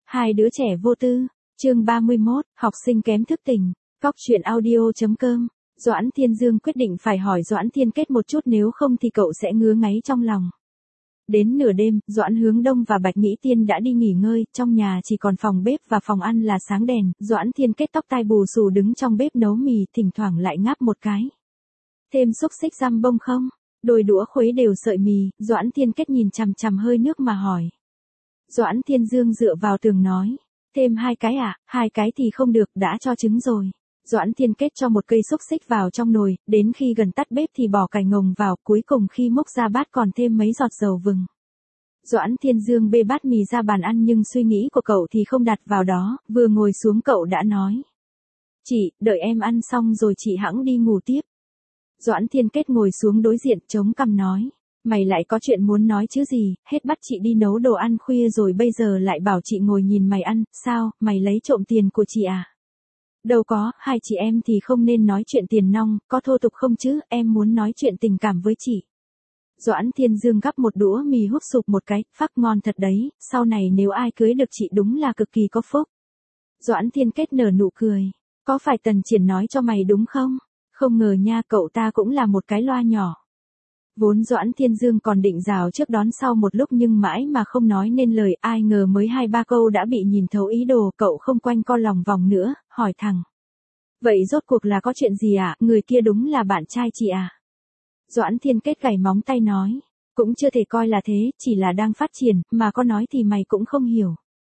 Hai đứa trẻ vô tư, chương 31, học sinh kém thức tỉnh, Cóc truyện audio.com. Doãn Thiên Dương quyết định phải hỏi Doãn Thiên Kết một chút, nếu không thì cậu sẽ ngứa ngáy trong lòng. Đến nửa đêm, Doãn Hướng Đông và Bạch Mỹ Tiên đã đi nghỉ ngơi, trong nhà chỉ còn phòng bếp và phòng ăn là sáng đèn. Doãn Thiên Kết tóc tai bù xù đứng trong bếp nấu mì, thỉnh thoảng lại ngáp một cái. Thêm xúc xích răm bông không? Đôi đũa khuấy đều sợi mì, Doãn Thiên Kết nhìn chằm chằm hơi nước mà hỏi. Doãn Thiên Dương dựa vào tường nói. Thêm 2 cái à, 2 cái thì không được, đã cho trứng rồi. Doãn Thiên Kết cho một cây xúc xích vào trong nồi, đến khi gần tắt bếp thì bỏ cải ngồng vào, cuối cùng khi múc ra bát còn thêm mấy giọt dầu vừng. Doãn Thiên Dương bê bát mì ra bàn ăn, nhưng suy nghĩ của cậu thì không đặt vào đó, vừa ngồi xuống cậu đã nói. Chị, đợi em ăn xong rồi chị hẵng đi ngủ tiếp. Doãn Thiên Kết ngồi xuống đối diện, chống cằm nói. Mày lại có chuyện muốn nói chứ gì, hết bắt chị đi nấu đồ ăn khuya rồi bây giờ lại bảo chị ngồi nhìn mày ăn, sao, mày lấy trộm tiền của chị à? Đâu có, hai chị em thì không nên nói chuyện tiền nong, có thô tục không chứ, em muốn nói chuyện tình cảm với chị. Doãn Thiên Dương gắp một đũa mì húp sụp một cái, phắc ngon thật đấy, sau này nếu ai cưới được chị đúng là cực kỳ có phúc. Doãn Thiên Kết nở nụ cười, có phải Tần Triển nói cho mày đúng không? Không ngờ nha, cậu ta cũng là một cái loa nhỏ. Vốn Doãn Thiên Dương còn định rào trước đón sau một lúc nhưng mãi mà không nói nên lời, ai ngờ mới 2-3 câu đã bị nhìn thấu ý đồ, cậu không quanh co lòng vòng nữa, hỏi thẳng. Vậy rốt cuộc là có chuyện gì ạ, người kia đúng là bạn trai chị à? Doãn Thiên Kết gảy móng tay nói, cũng chưa thể coi là thế, chỉ là đang phát triển, mà có nói thì mày cũng không hiểu.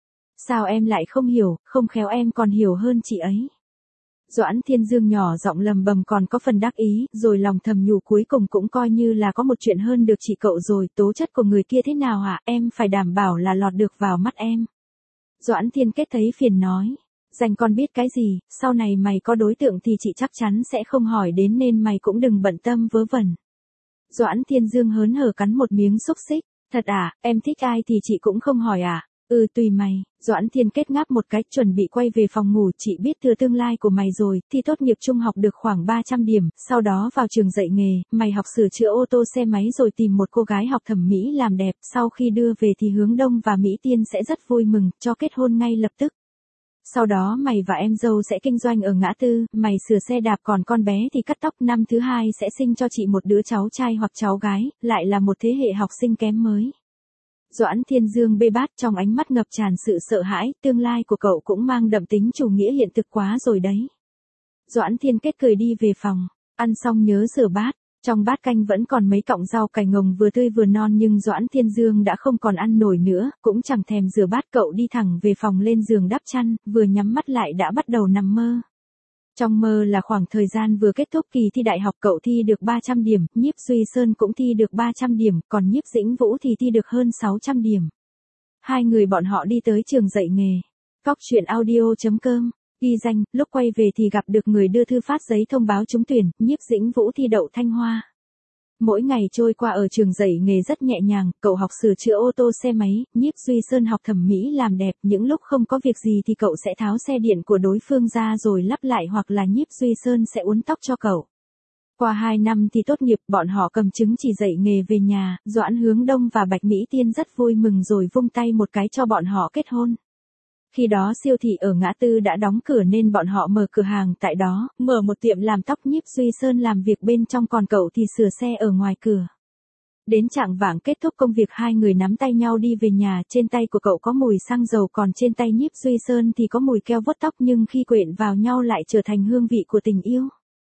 Sao em lại không hiểu, không khéo em còn hiểu hơn chị ấy. Doãn Thiên Dương nhỏ giọng lầm bầm còn có phần đắc ý, rồi lòng thầm nhủ cuối cùng cũng coi như là có một chuyện hơn được chị cậu rồi, tố chất của người kia thế nào hả, em phải đảm bảo là lọt được vào mắt em. Doãn Thiên Kết thấy phiền nói, dành con biết cái gì, sau này mày có đối tượng thì chị chắc chắn sẽ không hỏi đến nên mày cũng đừng bận tâm vớ vẩn. Doãn Thiên Dương hớn hở cắn một miếng xúc xích, thật à, em thích ai thì chị cũng không hỏi à? Tùy mày. Doãn Thiên Kết ngáp một cái, chuẩn bị quay về phòng ngủ, chị biết thừa tương lai của mày rồi, thi tốt nghiệp trung học được khoảng 300 điểm, sau đó vào trường dạy nghề, mày học sửa chữa ô tô xe máy rồi tìm một cô gái học thẩm mỹ làm đẹp, sau khi đưa về thì Hướng Đông và Mỹ Tiên sẽ rất vui mừng, cho kết hôn ngay lập tức. Sau đó mày và em dâu sẽ kinh doanh ở ngã tư, mày sửa xe đạp còn con bé thì cắt tóc, năm thứ 2 sẽ sinh cho chị một đứa cháu trai hoặc cháu gái, lại là một thế hệ học sinh kém mới. Doãn Thiên Dương bê bát, trong ánh mắt ngập tràn sự sợ hãi, tương lai của cậu cũng mang đậm tính chủ nghĩa hiện thực quá rồi đấy. Doãn Thiên Kết cười đi về phòng, ăn xong nhớ rửa bát, trong bát canh vẫn còn mấy cọng rau cải ngồng vừa tươi vừa non nhưng Doãn Thiên Dương đã không còn ăn nổi nữa, cũng chẳng thèm rửa bát, cậu đi thẳng về phòng lên giường đắp chăn, vừa nhắm mắt lại đã bắt đầu nằm mơ. Trong mơ là khoảng thời gian vừa kết thúc kỳ thi đại học, cậu thi được 300 điểm, Nhiếp Duy Sơn cũng thi được 300 điểm, còn Nhiếp Dĩnh Vũ thì thi được hơn 600 điểm. Hai người bọn họ đi tới trường dạy nghề. Cóc truyện audio.com, ghi danh, lúc quay về thì gặp được người đưa thư phát giấy thông báo trúng tuyển, Nhiếp Dĩnh Vũ thi đậu Thanh Hoa. Mỗi ngày trôi qua ở trường dạy nghề rất nhẹ nhàng, cậu học sửa chữa ô tô xe máy, Nhiếp Duy Sơn học thẩm mỹ làm đẹp, những lúc không có việc gì thì cậu sẽ tháo xe điện của đối phương ra rồi lắp lại hoặc là Nhiếp Duy Sơn sẽ uốn tóc cho cậu. Qua 2 năm thì tốt nghiệp, bọn họ cầm chứng chỉ dạy nghề về nhà, Doãn Hướng Đông và Bạch Mỹ Tiên rất vui mừng rồi vung tay một cái cho bọn họ kết hôn. Khi đó siêu thị ở ngã tư đã đóng cửa nên bọn họ mở cửa hàng tại đó, mở một tiệm làm tóc, Nhiếp Duy Sơn làm việc bên trong còn cậu thì sửa xe ở ngoài cửa. Đến chạng vạng kết thúc công việc, hai người nắm tay nhau đi về nhà, trên tay của cậu có mùi xăng dầu còn trên tay Nhiếp Duy Sơn thì có mùi keo vuốt tóc, nhưng khi quyện vào nhau lại trở thành hương vị của tình yêu.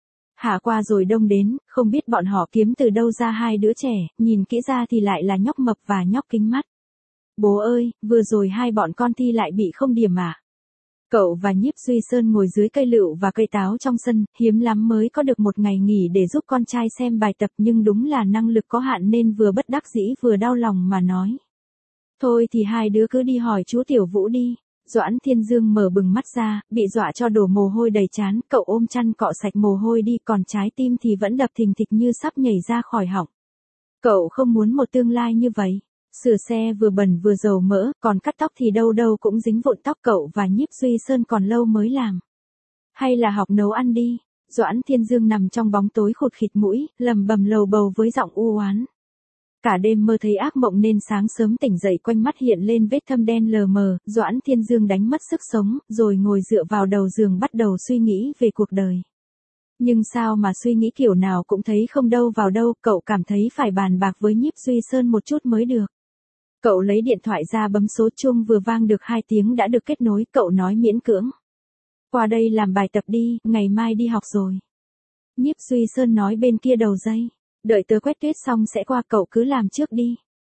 Hạ qua rồi đông đến, không biết bọn họ kiếm từ đâu ra hai đứa trẻ, nhìn kỹ ra thì lại là nhóc mập và nhóc kính mắt. Bố ơi, vừa rồi hai bọn con thi lại bị không điểm à? Cậu và Nhiếp Duy Sơn ngồi dưới cây lựu và cây táo trong sân, hiếm lắm mới có được một ngày nghỉ để giúp con trai xem bài tập, nhưng đúng là năng lực có hạn nên vừa bất đắc dĩ vừa đau lòng mà nói. Thôi thì hai đứa cứ đi hỏi chú Tiểu Vũ đi. Doãn Thiên Dương mở bừng mắt ra, bị dọa cho đổ mồ hôi đầy trán, cậu ôm chăn cọ sạch mồ hôi đi, còn trái tim thì vẫn đập thình thịch như sắp nhảy ra khỏi họng. Cậu không muốn một tương lai như vậy. Sửa xe vừa bẩn vừa dầu mỡ, còn cắt tóc thì đâu đâu cũng dính vụn tóc, cậu và Nhiếp Duy Sơn còn lâu mới làm. Hay là học nấu ăn đi. Doãn Thiên Dương nằm trong bóng tối khụt khịt mũi, lầm bầm lầu bầu với giọng u oán. Cả đêm mơ thấy ác mộng nên sáng sớm tỉnh dậy quanh mắt hiện lên vết thâm đen lờ mờ, Doãn Thiên Dương đánh mất sức sống, rồi ngồi dựa vào đầu giường bắt đầu suy nghĩ về cuộc đời. Nhưng sao mà suy nghĩ kiểu nào cũng thấy không đâu vào đâu, cậu cảm thấy phải bàn bạc với Nhiếp Duy Sơn một chút mới được. Cậu lấy điện thoại ra bấm số chuông vừa vang được 2 tiếng đã được kết nối, cậu nói miễn cưỡng. Qua đây làm bài tập đi, ngày mai đi học rồi. Nhiếp Duy Sơn nói bên kia đầu dây. Đợi tớ quét tuyết xong sẽ qua, cậu cứ làm trước đi.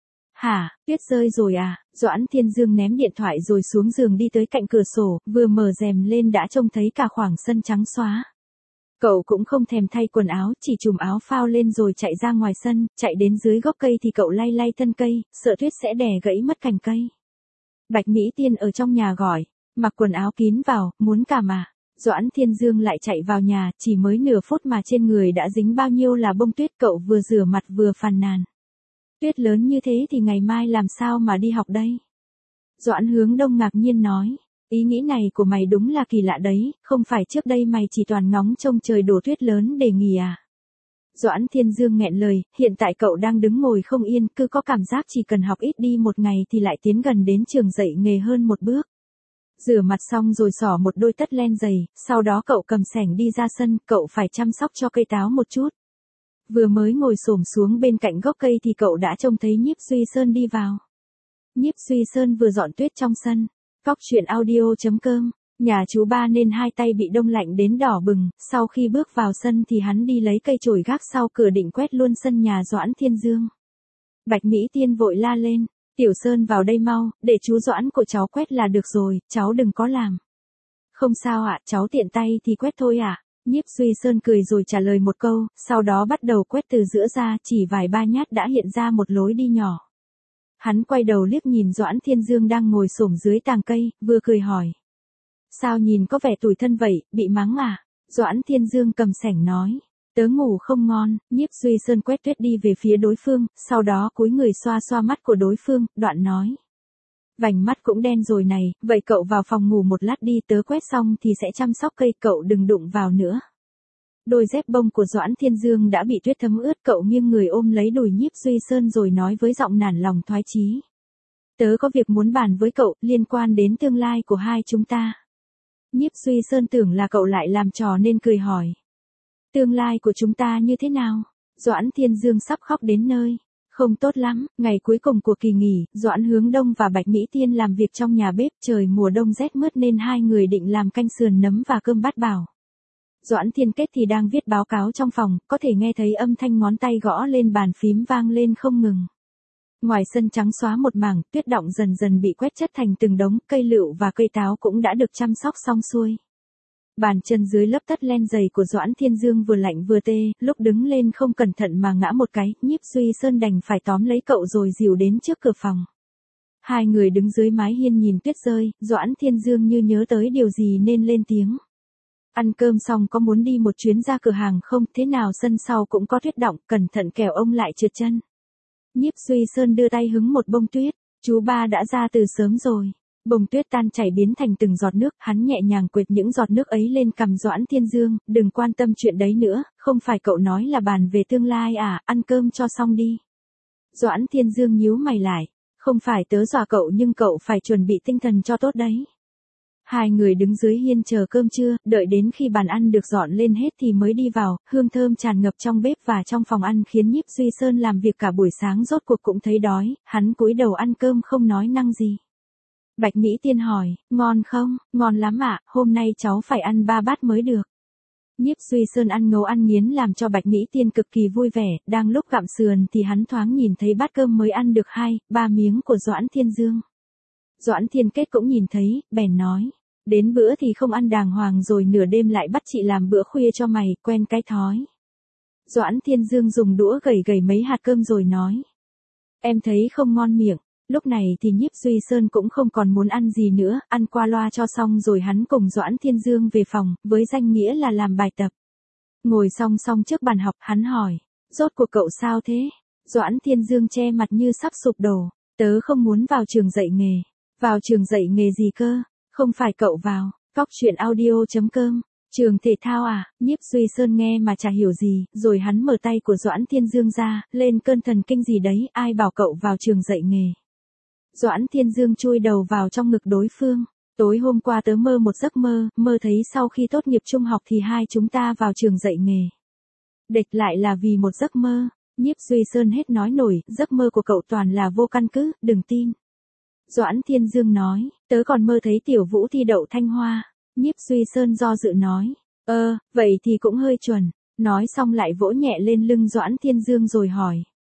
Hả, tuyết rơi rồi à? Doãn Thiên Dương ném điện thoại rồi xuống giường đi tới cạnh cửa sổ, vừa mở rèm lên đã trông thấy cả khoảng sân trắng xóa. Cậu cũng không thèm thay quần áo, chỉ trùm áo phao lên rồi chạy ra ngoài sân, chạy đến dưới gốc cây thì cậu lay lay thân cây, sợ tuyết sẽ đè gãy mất cành cây. Bạch Mỹ Tiên ở trong nhà gọi, mặc quần áo kín vào, muốn cả mà. Doãn Thiên Dương lại chạy vào nhà, chỉ mới nửa phút mà trên người đã dính bao nhiêu là bông tuyết, cậu vừa rửa mặt vừa phàn nàn. Tuyết lớn như thế thì ngày mai làm sao mà đi học đây? Doãn Hướng Đông ngạc nhiên nói, ý nghĩ này của mày đúng là kỳ lạ đấy, không phải trước đây mày chỉ toàn ngóng trông trời đổ tuyết lớn để nghỉ à? Doãn Thiên Dương nghẹn lời, hiện tại cậu đang đứng ngồi không yên, cứ có cảm giác chỉ cần học ít đi một ngày thì lại tiến gần đến trường dạy nghề hơn một bước. Rửa mặt xong rồi xỏ một đôi tất len giày, sau đó cậu cầm xẻng đi ra sân, cậu phải chăm sóc cho cây táo một chút. Vừa mới ngồi xổm xuống bên cạnh gốc cây thì cậu đã trông thấy Nhiếp Duy Sơn đi vào. Nhiếp Duy Sơn vừa dọn tuyết trong sân. Cóc truyện audio.com, nhà chú ba nên hai tay bị đông lạnh đến đỏ bừng, sau khi bước vào sân thì hắn đi lấy cây chổi gác sau cửa định quét luôn sân nhà Doãn Thiên Dương. Bạch Mỹ Tiên vội la lên. Tiểu Sơn vào đây mau, để chú Doãn của cháu quét là được rồi, cháu đừng có làm. Không sao ạ, cháu tiện tay thì quét thôi ạ. Nhiếp Duy Sơn cười rồi trả lời một câu, sau đó bắt đầu quét từ giữa ra, chỉ vài ba nhát đã hiện ra một lối đi nhỏ. Hắn quay đầu liếc nhìn Doãn Thiên Dương đang ngồi xổm dưới tàng cây, vừa cười hỏi. Sao nhìn có vẻ tủi thân vậy, bị mắng à? Doãn Thiên Dương cầm xẻng nói. Tớ ngủ không ngon. Nhiếp Duy Sơn quét tuyết đi về phía đối phương, sau đó cúi người xoa xoa mắt của đối phương, đoạn nói. Vành mắt cũng đen rồi này, vậy cậu vào phòng ngủ một lát đi, tớ quét xong thì sẽ chăm sóc cây, cậu đừng đụng vào nữa. Đôi dép bông của Doãn Thiên Dương đã bị tuyết thấm ướt, cậu nghiêng người ôm lấy đùi Nhiếp Duy Sơn rồi nói với giọng nản lòng thoái chí. Tớ có việc muốn bàn với cậu, liên quan đến tương lai của hai chúng ta. Nhiếp Duy Sơn tưởng là cậu lại làm trò nên cười hỏi. Tương lai của chúng ta như thế nào? Doãn Thiên Dương sắp khóc đến nơi. Không tốt lắm, ngày cuối cùng của kỳ nghỉ, Doãn Hướng Đông và Bạch Mỹ Tiên làm việc trong nhà bếp, trời mùa đông rét mướt nên hai người định làm canh sườn nấm và cơm bát bảo. Doãn Thiên Kết thì đang viết báo cáo trong phòng, có thể nghe thấy âm thanh ngón tay gõ lên bàn phím vang lên không ngừng. Ngoài sân trắng xóa một mảng, tuyết đọng dần dần bị quét chất thành từng đống, cây lựu và cây táo cũng đã được chăm sóc xong xuôi. Bàn chân dưới lớp tất len dày của Doãn Thiên Dương vừa lạnh vừa tê, lúc đứng lên không cẩn thận mà ngã một cái, Nhiếp Duy Sơn đành phải tóm lấy cậu rồi dìu đến trước cửa phòng. Hai người đứng dưới mái hiên nhìn tuyết rơi, Doãn Thiên Dương như nhớ tới điều gì nên lên tiếng. Ăn cơm xong có muốn đi một chuyến ra cửa hàng không, thế nào sân sau cũng có tuyết đọng, cẩn thận kẻo ông lại trượt chân. Nhiếp Duy Sơn đưa tay hứng một bông tuyết, chú ba đã ra từ sớm rồi. Bông tuyết tan chảy biến thành từng giọt nước, hắn nhẹ nhàng quệt những giọt nước ấy lên cằm Doãn Thiên Dương, đừng quan tâm chuyện đấy nữa, không phải cậu nói là bàn về tương lai à, ăn cơm cho xong đi. Doãn Thiên Dương nhíu mày lại, không phải tớ dọa cậu nhưng cậu phải chuẩn bị tinh thần cho tốt đấy. Hai người đứng dưới hiên chờ cơm trưa, đợi đến khi bàn ăn được dọn lên hết thì mới đi vào, hương thơm tràn ngập trong bếp và trong phòng ăn khiến Nhiếp Duy Sơn làm việc cả buổi sáng rốt cuộc cũng thấy đói, hắn cúi đầu ăn cơm không nói năng gì. Bạch Mỹ Tiên hỏi, ngon không? Ngon lắm ạ, hôm nay cháu phải ăn 3 bát mới được. Nhiếp Duy Sơn ăn ngấu ăn nghiến làm cho Bạch Mỹ Tiên cực kỳ vui vẻ, đang lúc gặm sườn thì hắn thoáng nhìn thấy bát cơm mới ăn được 2-3 miếng của Doãn Thiên Dương. Doãn Thiên Kết cũng nhìn thấy, bèn nói, đến bữa thì không ăn đàng hoàng rồi nửa đêm lại bắt chị làm bữa khuya cho mày, quen cái thói. Doãn Thiên Dương dùng đũa gẩy gẩy mấy hạt cơm rồi nói, em thấy không ngon miệng. Lúc này thì Nhiếp Duy Sơn cũng không còn muốn ăn gì nữa, ăn qua loa cho xong rồi hắn cùng Doãn Thiên Dương về phòng, với danh nghĩa là làm bài tập. Ngồi song song trước bàn học, hắn hỏi, rốt cuộc cậu sao thế? Doãn Thiên Dương che mặt như sắp sụp đổ, tớ không muốn vào trường dạy nghề. Vào trường dạy nghề gì cơ? Không phải cậu vào, cóc truyện audio.com, Trường thể thao à, Nhiếp Duy Sơn nghe mà chả hiểu gì, rồi hắn mở tay của Doãn Thiên Dương ra, lên cơn thần kinh gì đấy, ai bảo cậu vào trường dạy nghề. Doãn Thiên Dương chui đầu vào trong ngực đối phương. Tối hôm qua tớ mơ một giấc mơ, mơ thấy sau khi tốt nghiệp trung học thì hai chúng ta vào trường dạy nghề. Địch lại là vì một giấc mơ. Nhiếp Duy Sơn hết nói nổi, giấc mơ của cậu toàn là vô căn cứ, đừng tin. Doãn Thiên Dương nói, tớ còn mơ thấy Tiểu Vũ thi đậu Thanh Hoa. Nhiếp Duy Sơn do dự nói, vậy thì cũng hơi chuẩn. Nói xong lại vỗ nhẹ lên lưng Doãn Thiên Dương rồi hỏi.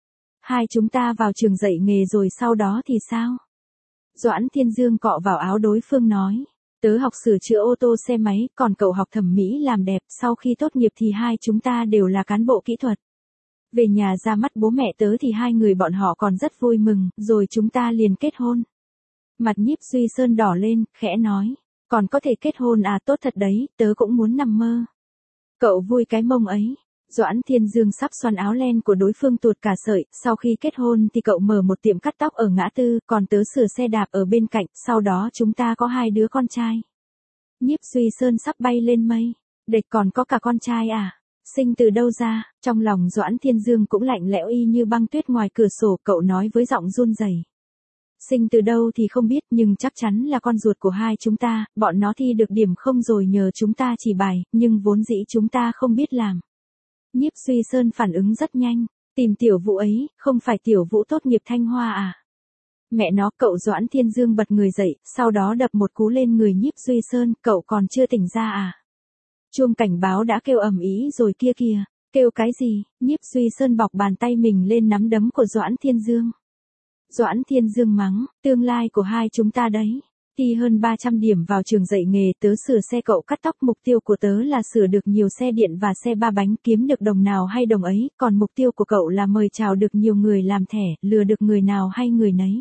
Hai chúng ta vào trường dạy nghề rồi sau đó thì sao? Doãn Thiên Dương cọ vào áo đối phương nói. Tớ học sửa chữa ô tô xe máy, còn cậu học thẩm mỹ làm đẹp, sau khi tốt nghiệp thì hai chúng ta đều là cán bộ kỹ thuật. Về nhà ra mắt bố mẹ tớ thì hai người bọn họ còn rất vui mừng, rồi chúng ta liền kết hôn. Mặt Nhiếp Duy Sơn đỏ lên, khẽ nói. Còn có thể kết hôn à, tốt thật đấy, tớ cũng muốn nằm mơ. Cậu vui cái mông ấy. Doãn Thiên Dương sắp xoăn áo len của đối phương tuột cả sợi, sau khi kết hôn thì cậu mở một tiệm cắt tóc ở ngã tư, còn tớ sửa xe đạp ở bên cạnh, sau đó chúng ta có hai đứa con trai. Nhiếp Duy Sơn sắp bay lên mây. Địch còn có cả con trai à? Sinh từ đâu ra? Trong lòng Doãn Thiên Dương cũng lạnh lẽo y như băng tuyết ngoài cửa sổ, cậu nói với giọng run rẩy. Sinh từ đâu thì không biết, nhưng chắc chắn là con ruột của hai chúng ta, bọn nó thi được điểm không rồi nhờ chúng ta chỉ bài, nhưng vốn dĩ chúng ta không biết làm. Nhiếp Duy Sơn phản ứng rất nhanh, tìm Tiểu Vũ ấy, không phải Tiểu Vũ tốt nghiệp Thanh Hoa à? Mẹ nó, cậu Doãn Thiên Dương bật người dậy, sau đó đập một cú lên người Nhiếp Duy Sơn, cậu còn chưa tỉnh ra à? Chuông cảnh báo đã kêu ầm ĩ rồi kia kìa, kêu cái gì? Nhiếp Duy Sơn bọc bàn tay mình lên nắm đấm của Doãn Thiên Dương. Doãn Thiên Dương mắng, tương lai của hai chúng ta đấy. Thi hơn 300 điểm vào trường dạy nghề, tớ sửa xe cậu cắt tóc, mục tiêu của tớ là sửa được nhiều xe điện và xe ba bánh, kiếm được đồng nào hay đồng ấy, còn mục tiêu của cậu là mời chào được nhiều người làm thẻ, lừa được người nào hay người nấy.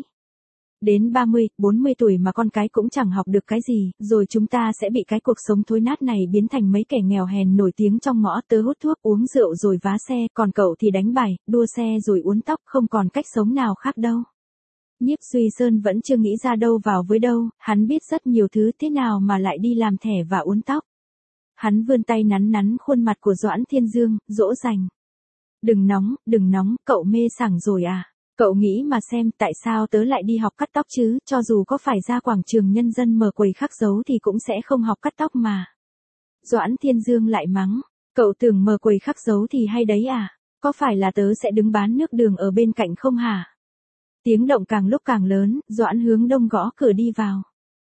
Đến 30, 40 tuổi mà con cái cũng chẳng học được cái gì, rồi chúng ta sẽ bị cái cuộc sống thối nát này biến thành mấy kẻ nghèo hèn nổi tiếng trong ngõ, tớ hút thuốc, uống rượu rồi vá xe, còn cậu thì đánh bài, đua xe rồi uốn tóc, không còn cách sống nào khác đâu. Nhiếp Duy Sơn vẫn chưa nghĩ ra đâu vào với đâu, hắn biết rất nhiều thứ, thế nào mà lại đi làm thẻ và uốn tóc. Hắn vươn tay nắn nắn khuôn mặt của Doãn Thiên Dương, dỗ dành. Đừng nóng, cậu mê sảng rồi à? Cậu nghĩ mà xem, tại sao tớ lại đi học cắt tóc chứ, cho dù có phải ra quảng trường Nhân Dân mở quầy khắc dấu thì cũng sẽ không học cắt tóc mà. Doãn Thiên Dương lại mắng, cậu tưởng mở quầy khắc dấu thì hay đấy à? Có phải là tớ sẽ đứng bán nước đường ở bên cạnh không hả? Tiếng động càng lúc càng lớn, Doãn Hướng Đông gõ cửa đi vào.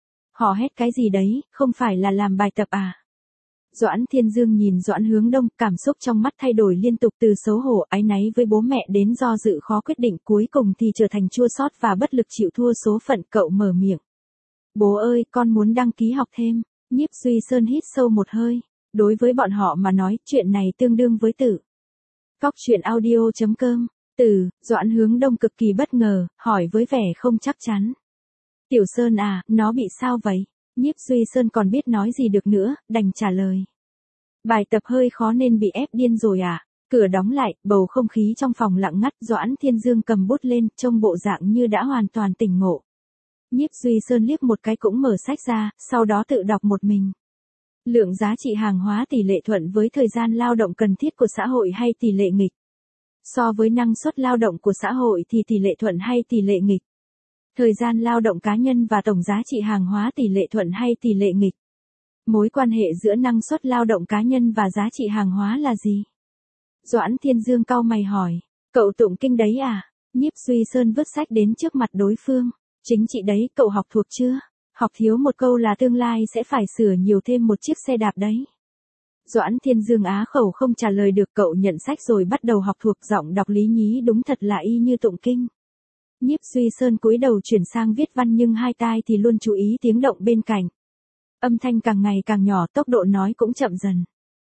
Họ hét cái gì đấy, không phải là làm bài tập à? Doãn Thiên Dương nhìn Doãn Hướng Đông, cảm xúc trong mắt thay đổi liên tục từ xấu hổ áy náy với bố mẹ đến do dự khó quyết định, cuối cùng thì trở thành chua xót và bất lực chịu thua số phận. Cậu mở miệng. Bố ơi, con muốn đăng ký học thêm. Nhiếp Duy Sơn hít sâu một hơi. Đối với bọn họ mà nói, chuyện này tương đương với tử. Cóc truyện audio.com. Doãn Hướng Đông cực kỳ bất ngờ, hỏi với vẻ không chắc chắn. Tiểu Sơn à, nó bị sao vậy? Nhiếp Duy Sơn còn biết nói gì được nữa, đành trả lời. Bài tập hơi khó nên bị ép điên rồi à? Cửa đóng lại, bầu không khí trong phòng lặng ngắt, Doãn Thiên Dương cầm bút lên, trông bộ dạng như đã hoàn toàn tỉnh ngộ. Nhiếp Duy Sơn liếc một cái cũng mở sách ra, sau đó tự đọc một mình. Lượng giá trị hàng hóa tỷ lệ thuận với thời gian lao động cần thiết của xã hội hay tỷ lệ nghịch? So với năng suất lao động của xã hội thì tỷ lệ thuận hay tỷ lệ nghịch? Thời gian lao động cá nhân và tổng giá trị hàng hóa tỷ lệ thuận hay tỷ lệ nghịch? Mối quan hệ giữa năng suất lao động cá nhân và giá trị hàng hóa là gì? Doãn Thiên Dương cau mày hỏi. Cậu tụng kinh đấy à? Nhiếp Duy Sơn vứt sách đến trước mặt đối phương. Chính trị đấy, cậu học thuộc chưa? Học thiếu một câu là tương lai sẽ phải sửa nhiều thêm một chiếc xe đạp đấy. Doãn Thiên Dương á khẩu không trả lời được, cậu nhận sách rồi bắt đầu học thuộc, giọng đọc lý nhí đúng thật là y như tụng kinh. Nhiếp Duy Sơn cúi đầu chuyển sang viết văn nhưng hai tai thì luôn chú ý tiếng động bên cạnh. Âm thanh càng ngày càng nhỏ, tốc độ nói cũng chậm dần.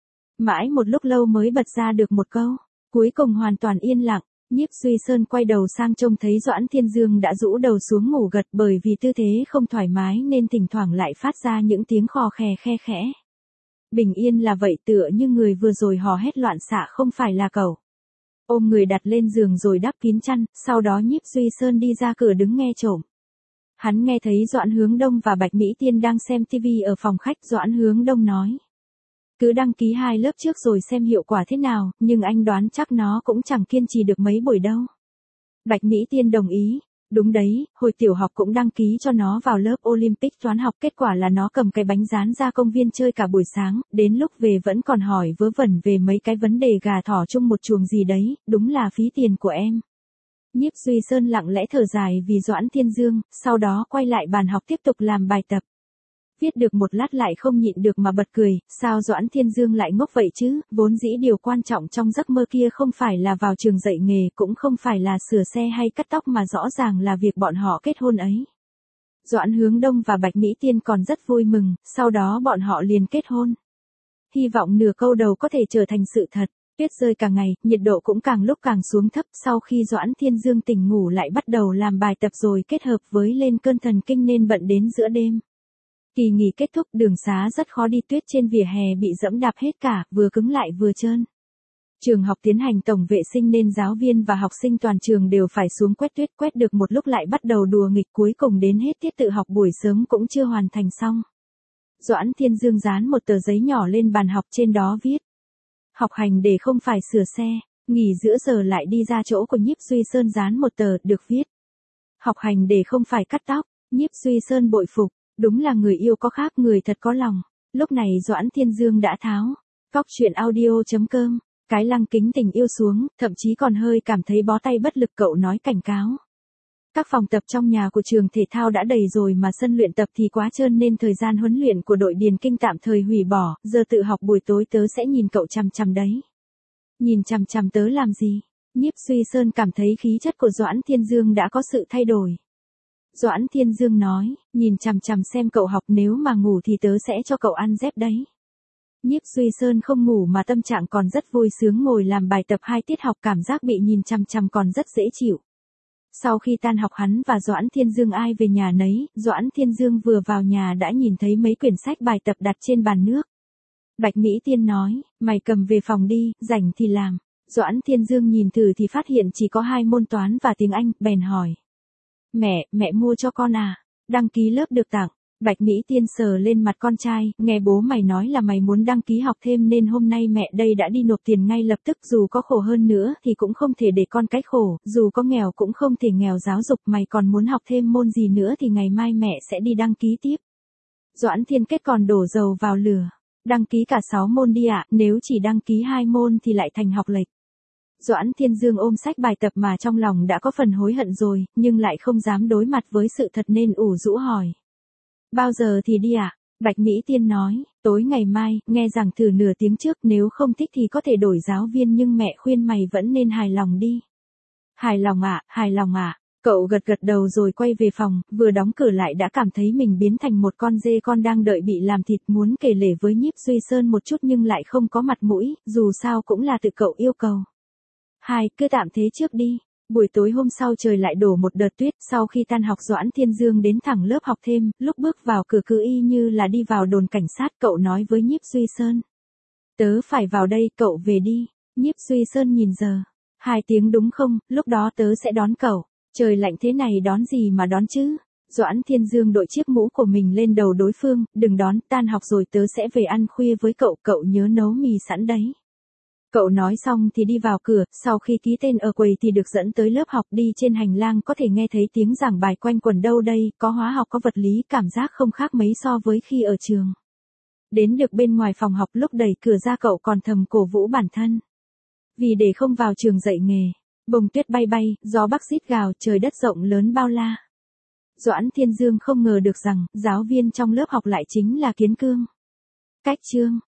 Mãi một lúc lâu mới bật ra được một câu, cuối cùng hoàn toàn yên lặng. Nhiếp Duy Sơn quay đầu sang trông thấy Doãn Thiên Dương đã rũ đầu xuống ngủ gật, bởi vì tư thế không thoải mái nên thỉnh thoảng lại phát ra những tiếng khò khè khe khẽ. Bình yên là vậy, tựa như người vừa rồi hò hét loạn xạ không phải là cậu. Ôm người đặt lên giường rồi đắp kín chăn, sau đó Nhiếp Duy Sơn đi ra cửa đứng nghe trộm. Hắn nghe thấy Doãn Hướng Đông và Bạch Mỹ Tiên đang xem TV ở phòng khách. Doãn Hướng Đông nói. Cứ đăng ký 2 lớp trước rồi xem hiệu quả thế nào, nhưng anh đoán chắc nó cũng chẳng kiên trì được mấy buổi đâu. Bạch Mỹ Tiên đồng ý. Đúng đấy, hồi tiểu học cũng đăng ký cho nó vào lớp Olympic toán học, kết quả là nó cầm cái bánh rán ra công viên chơi cả buổi sáng, đến lúc về vẫn còn hỏi vớ vẩn về mấy cái vấn đề gà thỏ chung một chuồng gì đấy, đúng là phí tiền của em. Nhiếp Duy Sơn lặng lẽ thở dài vì Doãn Thiên Dương, sau đó quay lại bàn học tiếp tục làm bài tập. Viết được một lát lại không nhịn được mà bật cười, sao Doãn Thiên Dương lại ngốc vậy chứ, vốn dĩ điều quan trọng trong giấc mơ kia không phải là vào trường dạy nghề, cũng không phải là sửa xe hay cắt tóc mà rõ ràng là việc bọn họ kết hôn ấy. Doãn Hướng Đông và Bạch Mỹ Tiên còn rất vui mừng, sau đó bọn họ liền kết hôn. Hy vọng nửa câu đầu có thể trở thành sự thật. Tuyết rơi cả ngày, nhiệt độ cũng càng lúc càng xuống thấp, sau khi Doãn Thiên Dương tỉnh ngủ lại bắt đầu làm bài tập rồi kết hợp với lên cơn thần kinh nên bận đến giữa đêm. Kỳ nghỉ kết thúc, đường xá rất khó đi, tuyết trên vỉa hè bị dẫm đạp hết cả, vừa cứng lại vừa trơn. Trường học tiến hành tổng vệ sinh nên giáo viên và học sinh toàn trường đều phải xuống quét tuyết, quét được một lúc lại bắt đầu đùa nghịch, cuối cùng đến hết tiết tự học buổi sớm cũng chưa hoàn thành xong. Doãn Thiên Dương dán một tờ giấy nhỏ lên bàn học, trên đó viết: học hành để không phải sửa xe, nghỉ giữa giờ lại đi ra chỗ của Nhiếp Duy Sơn dán một tờ, được viết: học hành để không phải cắt tóc. Nhiếp Duy Sơn bội phục, đúng là người yêu có khác, người thật có lòng. Lúc này Doãn Thiên Dương đã tháo cóc truyện audio.com cái lăng kính tình yêu xuống, thậm chí còn hơi cảm thấy bó tay bất lực, cậu nói cảnh cáo. Các phòng tập trong nhà của trường thể thao đã đầy rồi mà sân luyện tập thì quá trơn nên thời gian huấn luyện của đội điền kinh tạm thời hủy bỏ, giờ tự học buổi tối tớ sẽ nhìn cậu chằm chằm đấy. Nhìn chằm chằm tớ làm gì? Nhiếp Duy Sơn cảm thấy khí chất của Doãn Thiên Dương đã có sự thay đổi. Doãn Thiên Dương nói, nhìn chằm chằm xem cậu học, nếu mà ngủ thì tớ sẽ cho cậu ăn dép đấy. Nhiếp Duy Sơn không ngủ mà tâm trạng còn rất vui sướng, ngồi làm bài tập 2 tiết học, cảm giác bị nhìn chằm chằm còn rất dễ chịu. Sau khi tan học hắn và Doãn Thiên Dương ai về nhà nấy, Doãn Thiên Dương vừa vào nhà đã nhìn thấy mấy quyển sách bài tập đặt trên bàn nước. Bạch Mỹ Tiên nói, mày cầm về phòng đi, rảnh thì làm. Doãn Thiên Dương nhìn thử thì phát hiện chỉ có 2 môn toán và tiếng Anh, bèn hỏi. Mẹ mua cho con à? Đăng ký lớp được tặng. Bạch Mỹ Tiên sờ lên mặt con trai, nghe bố mày nói là mày muốn đăng ký học thêm nên hôm nay mẹ đây đã đi nộp tiền ngay lập tức, dù có khổ hơn nữa thì cũng không thể để con cái khổ, dù có nghèo cũng không thể nghèo giáo dục, mày còn muốn học thêm môn gì nữa thì ngày mai mẹ sẽ đi đăng ký tiếp. Doãn Thiên Kết còn đổ dầu vào lửa. Đăng ký cả 6 môn đi ạ, nếu chỉ đăng ký 2 môn thì lại thành học lệch. Doãn Thiên Dương ôm sách bài tập mà trong lòng đã có phần hối hận rồi, nhưng lại không dám đối mặt với sự thật nên ủ rũ hỏi. Bao giờ thì đi ạ? Bạch Mỹ Tiên nói, tối ngày mai, nghe giảng thử nửa tiếng trước, nếu không thích thì có thể đổi giáo viên, nhưng mẹ khuyên mày vẫn nên hài lòng đi. Hài lòng ạ. Cậu gật đầu rồi quay về phòng, vừa đóng cửa lại đã cảm thấy mình biến thành một con dê con đang đợi bị làm thịt, muốn kể lể với Nhiếp Duy Sơn một chút nhưng lại không có mặt mũi, dù sao cũng là tự cậu yêu cầu. Cứ tạm thế trước đi. Buổi tối hôm sau trời lại đổ một đợt tuyết, sau khi tan học Doãn Thiên Dương đến thẳng lớp học thêm, lúc bước vào cửa cứ y như là đi vào đồn cảnh sát, cậu nói với Nhiếp Duy Sơn. Tớ phải vào đây, cậu về đi. Nhiếp Duy Sơn nhìn giờ. 2 tiếng đúng không, lúc đó tớ sẽ đón cậu. Trời lạnh thế này đón gì mà đón chứ? Doãn Thiên Dương đội chiếc mũ của mình lên đầu đối phương, đừng đón, tan học rồi tớ sẽ về ăn khuya với cậu nhớ nấu mì sẵn đấy. Cậu nói xong thì đi vào cửa, sau khi ký tên ở quầy thì được dẫn tới lớp học, đi trên hành lang có thể nghe thấy tiếng giảng bài quanh quẩn đâu đây, có hóa học có vật lý, cảm giác không khác mấy so với khi ở trường. Đến được bên ngoài phòng học, lúc đẩy cửa ra cậu còn thầm cổ vũ bản thân. Vì để không vào trường dạy nghề, bông tuyết bay, gió bắc rít gào, trời đất rộng lớn bao la. Doãn Thiên Dương không ngờ được rằng, giáo viên trong lớp học lại chính là Kiến Cương. Cách chương